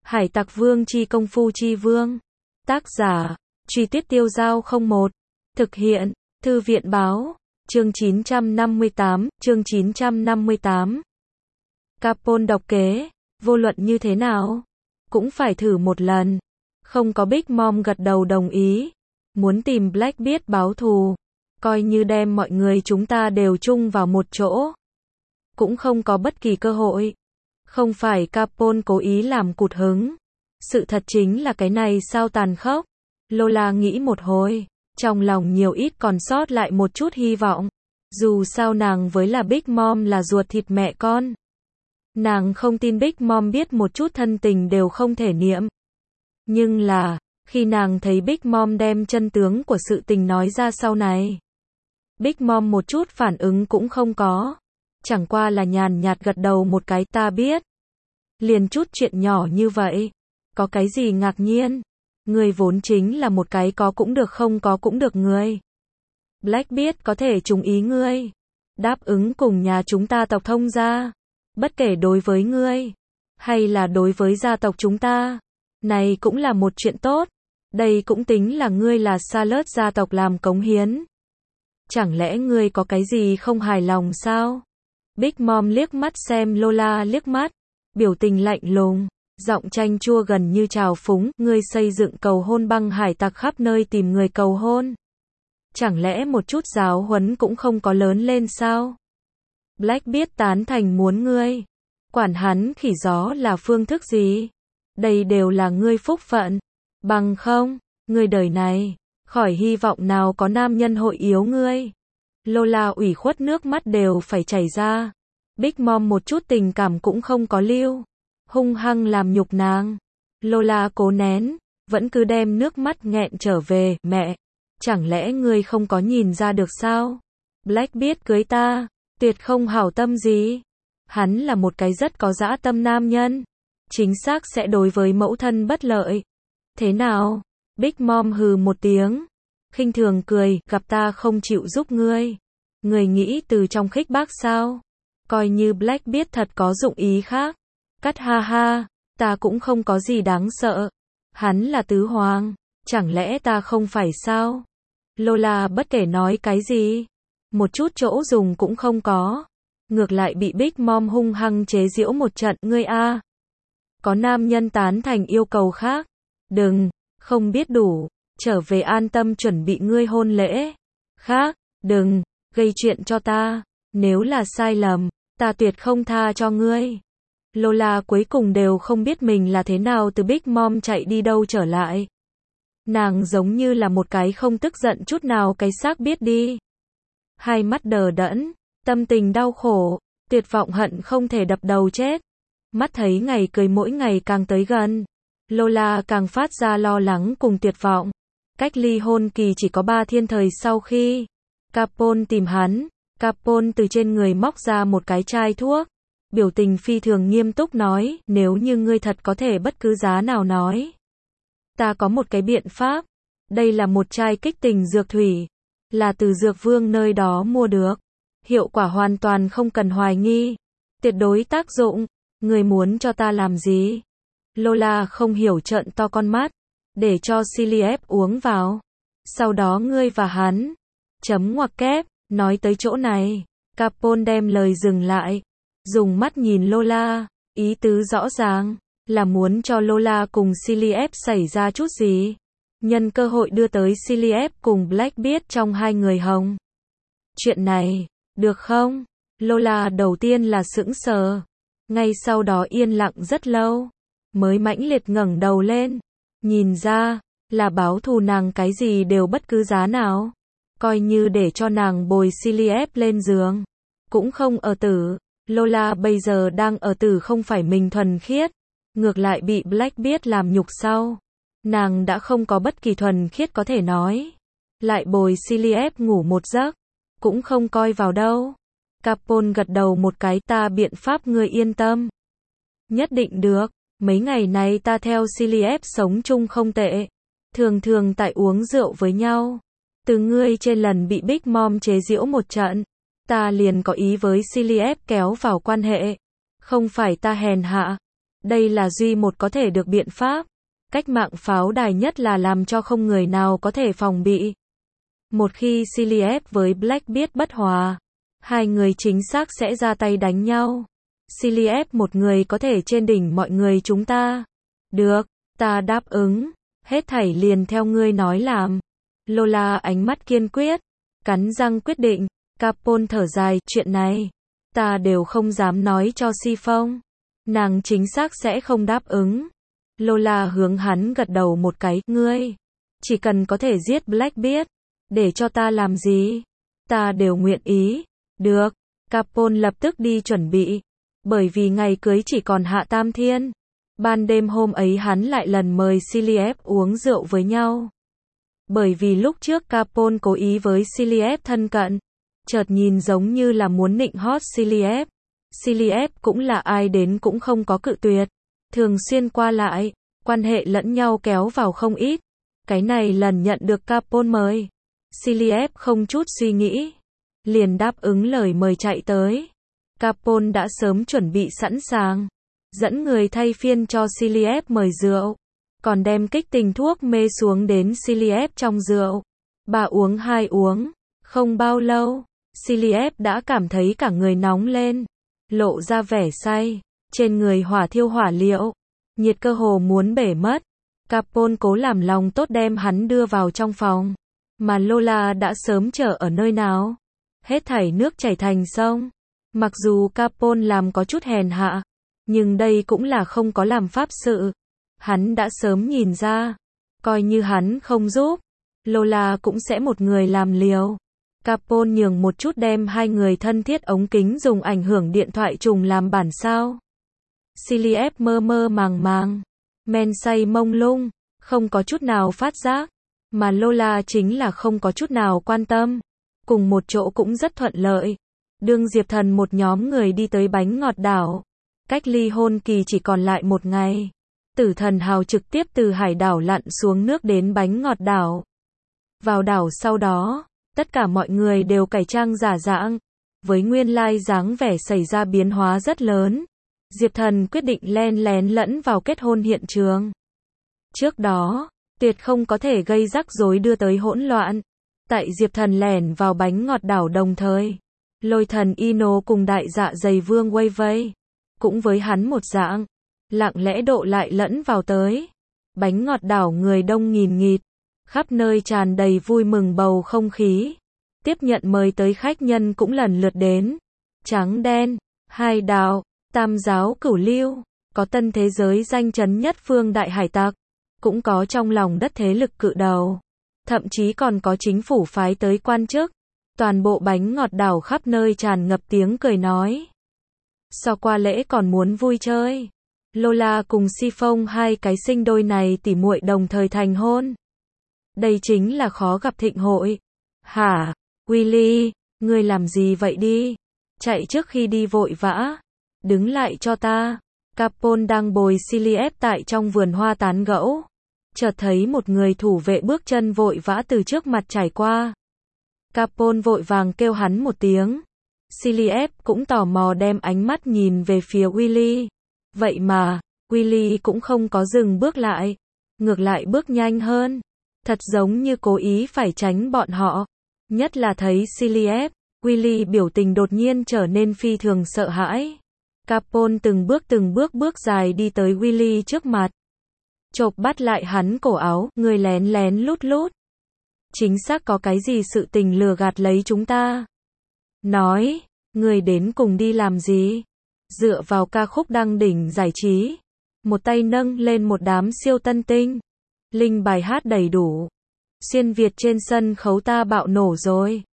Hải Tặc Vương chi công phu chi vương. Tác giả, Truy Tuyết Tiêu Dao 01. Thực hiện, Thư viện báo. Chương 958. Capone độc kế, vô luận như thế nào, cũng phải thử một lần. Không có Big Mom gật đầu đồng ý. Muốn tìm Blackbeard báo thù, coi như đem mọi người chúng ta đều chung vào một chỗ, cũng không có bất kỳ cơ hội. Không phải Capone cố ý làm cụt hứng. Sự thật chính là cái này sao tàn khốc. Lola nghĩ một hồi, trong lòng nhiều ít còn sót lại một chút hy vọng. Dù sao nàng với là Big Mom là ruột thịt mẹ con. Nàng không tin Big Mom biết một chút thân tình đều không thể niệm. Nhưng là, khi nàng thấy Big Mom đem chân tướng của sự tình nói ra sau này, Big Mom một chút phản ứng cũng không có. Chẳng qua là nhàn nhạt gật đầu một cái, ta biết. Liền chút chuyện nhỏ như vậy, có cái gì ngạc nhiên. Người vốn chính là một cái có cũng được không có cũng được người. Blackbeard có thể trùng ý ngươi, đáp ứng cùng nhà chúng ta tộc thông gia. Bất kể đối với ngươi, hay là đối với gia tộc chúng ta, này cũng là một chuyện tốt. Đây cũng tính là ngươi là Charlotte gia tộc làm cống hiến. Chẳng lẽ ngươi có cái gì không hài lòng sao? Big Mom liếc mắt xem Lola liếc mắt, biểu tình lạnh lùng, giọng chanh chua gần như trào phúng, ngươi xây dựng cầu hôn băng hải tặc khắp nơi tìm người cầu hôn. Chẳng lẽ một chút giáo huấn cũng không có lớn lên sao? Blackbeard tán thành muốn ngươi, quản hắn khỉ gió là phương thức gì? Đây đều là ngươi phúc phận, bằng không, ngươi đời này, khỏi hy vọng nào có nam nhân hội yếu ngươi. Lola ủy khuất nước mắt đều phải chảy ra. Big Mom một chút tình cảm cũng không có lưu, hung hăng làm nhục nàng. Lola cố nén, vẫn cứ đem nước mắt nghẹn trở về, mẹ, chẳng lẽ ngươi không có nhìn ra được sao? Blackbeard cưới ta, tuyệt không hảo tâm gì. Hắn là một cái rất có dã tâm nam nhân, chính xác sẽ đối với mẫu thân bất lợi. Thế nào? Big Mom hừ một tiếng, khinh thường cười, gặp ta không chịu giúp ngươi. Ngươi nghĩ từ trong khích bác sao? Coi như Blackbeard thật có dụng ý khác. Cắt ha ha, ta cũng không có gì đáng sợ. Hắn là tứ hoàng, chẳng lẽ ta không phải sao? Lola bất kể nói cái gì, một chút chỗ dùng cũng không có. Ngược lại bị Big Mom hung hăng chế giễu một trận, ngươi a, có nam nhân tán thành yêu cầu khác. Đừng, không biết đủ, trở về an tâm chuẩn bị ngươi hôn lễ. Khác, đừng, gây chuyện cho ta, nếu là sai lầm, ta tuyệt không tha cho ngươi. Lola cuối cùng đều không biết mình là thế nào từ Big Mom chạy đi đâu trở lại. Nàng giống như là một cái không tức giận chút nào cái xác biết đi. Hai mắt đờ đẫn, tâm tình đau khổ, tuyệt vọng hận không thể đập đầu chết. Mắt thấy ngày cười mỗi ngày càng tới gần, Lola càng phát ra lo lắng cùng tuyệt vọng. Cách ly hôn kỳ chỉ có 3 thiên thời sau khi Capone tìm hắn, Capone từ trên người móc ra một cái chai thuốc, biểu tình phi thường nghiêm túc nói, nếu như ngươi thật có thể bất cứ giá nào nói, ta có một cái biện pháp. Đây là một chai kích tình dược thủy, là từ dược vương nơi đó mua được, hiệu quả hoàn toàn không cần hoài nghi, tuyệt đối tác dụng. Ngươi muốn cho ta làm gì? Lola không hiểu trợn to con mắt, để cho Cillian uống vào, sau đó ngươi và hắn, chấm ngoặc kép. Nói tới chỗ này, Capone đem lời dừng lại, dùng mắt nhìn Lola, ý tứ rõ ràng, là muốn cho Lola cùng Cillian xảy ra chút gì. Nhân cơ hội đưa tới Cillian cùng Blackbeard trong hai người hồng. Chuyện này, được không? Lola đầu tiên là sững sờ, ngay sau đó yên lặng rất lâu, mới mãnh liệt ngẩng đầu lên, nhìn ra, là báo thù nàng cái gì đều bất cứ giá nào. Coi như để cho nàng bồi Cillian lên giường, cũng không ở tử. Lola bây giờ đang ở tử không phải mình thuần khiết, ngược lại bị Blackbeard làm nhục sau. Nàng đã không có bất kỳ thuần khiết có thể nói. Lại bồi Cillian ngủ một giấc, cũng không coi vào đâu. Capone gật đầu một cái, ta biện pháp ngươi yên tâm. Nhất định được, mấy ngày này ta theo Cillian sống chung không tệ. Thường thường tại uống rượu với nhau. Từ ngươi trên lần bị Big Mom chế giễu một trận, ta liền có ý với Cillian kéo vào quan hệ. Không phải ta hèn hạ, Đây là duy một có thể được biện pháp. Cách mạng pháo đài nhất là làm cho không người nào có thể phòng bị. Một khi Cillian với Blackbeard bất hòa, hai người chính xác sẽ ra tay đánh nhau. Cillian một người có thể trên đỉnh mọi người chúng ta. Được, ta đáp ứng. Hết thảy liền theo ngươi nói làm. Lola ánh mắt kiên quyết, cắn răng quyết định. Capone thở dài, chuyện này ta đều không dám nói cho Si Phong. Nàng chính xác sẽ không đáp ứng. Lola hướng hắn gật đầu một cái, ngươi chỉ cần có thể giết Blackbeard, để cho ta làm gì, ta đều nguyện ý. Được, Capone lập tức đi chuẩn bị, bởi vì ngày cưới chỉ còn hạ tam thiên. Ban đêm hôm ấy hắn lại lần mời Cillian uống rượu với nhau. Bởi vì lúc trước Capone cố ý với Cillian thân cận, chợt nhìn giống như là muốn nịnh hót Cillian. Cillian cũng là ai đến cũng không có cự tuyệt, thường xuyên qua lại, quan hệ lẫn nhau kéo vào không ít. Cái này lần nhận được Capone mời, Cillian không chút suy nghĩ, liền đáp ứng lời mời chạy tới. Capone đã sớm chuẩn bị sẵn sàng, dẫn người thay phiên cho Cillian mời rượu, còn đem kích tình thuốc mê xuống đến Cillian trong rượu. Bà uống hai uống, không bao lâu, Cillian đã cảm thấy cả người nóng lên, lộ ra vẻ say, trên người hỏa thiêu hỏa liệu, nhiệt cơ hồ muốn bể mất. Capone cố làm lòng tốt đem hắn đưa vào trong phòng, mà Lola đã sớm chờ ở nơi nào. Hết thảy nước chảy thành sông. Mặc dù Capone làm có chút hèn hạ, nhưng đây cũng là không có làm pháp sự. Hắn đã sớm nhìn ra, coi như hắn không giúp, Lola cũng sẽ một người làm liều. Capone nhường một chút đem hai người thân thiết ống kính dùng ảnh hưởng điện thoại trùng làm bản sao. Cillian mơ mơ màng màng, men say mông lung, không có chút nào phát giác, mà Lola chính là không có chút nào quan tâm. Cùng một chỗ cũng rất thuận lợi. Đương Diệp Thần một nhóm người đi tới bánh ngọt đảo, cách ly hôn kỳ chỉ còn lại một ngày. Tử Thần Hào trực tiếp từ hải đảo lặn xuống nước đến bánh ngọt đảo. Vào đảo sau đó, tất cả mọi người đều cải trang giả dạng, với nguyên lai dáng vẻ xảy ra biến hóa rất lớn. Diệp Thần quyết định len lén lẫn vào kết hôn hiện trường. Trước đó, tuyệt không có thể gây rắc rối đưa tới hỗn loạn. Tại Diệp Thần lẻn vào bánh ngọt đảo đồng thời, Lôi Thần Ino cùng đại dạ dày Vương Wei Wei, cũng với hắn một dạng, lặng lẽ độ lại lẫn vào tới. Bánh ngọt đảo người đông nghìn nghịt, khắp nơi tràn đầy vui mừng bầu không khí. Tiếp nhận mời tới khách nhân cũng lần lượt đến. Trắng đen, hai đạo, tam giáo cửu lưu, có tân thế giới danh chấn nhất phương đại hải tặc, cũng có trong lòng đất thế lực cự đầu. Thậm chí còn có chính phủ phái tới quan chức. Toàn bộ bánh ngọt đảo khắp nơi tràn ngập tiếng cười nói. So qua lễ còn muốn vui chơi. Lola cùng Si Phong hai cái sinh đôi này tỉ muội đồng thời thành hôn. Đây chính là khó gặp thịnh hội. Hả? Willy, ngươi làm gì vậy đi? Chạy trước khi đi vội vã. Đứng lại cho ta. Capone đang bồi Cillian tại trong vườn hoa tán gẫu. Chợt thấy một người thủ vệ bước chân vội vã từ trước mặt trải qua. Capone vội vàng kêu hắn một tiếng. Cillian cũng tò mò đem ánh mắt nhìn về phía Willy. Vậy mà, Willy cũng không có dừng bước lại. Ngược lại bước nhanh hơn. Thật giống như cố ý phải tránh bọn họ. Nhất là thấy Cillian, Willy biểu tình đột nhiên trở nên phi thường sợ hãi. Capone từng bước bước dài đi tới Willy trước mặt. Chộp bắt lại hắn cổ áo, người lén lén lút lút. Chính xác có cái gì sự tình lừa gạt lấy chúng ta? Nói, người đến cùng đi làm gì? Dựa vào ca khúc đăng đỉnh giải trí. Một tay nâng lên một đám siêu tân tinh. Linh bài hát đầy đủ. Xuyên Việt trên sân khấu ta bạo nổ rồi.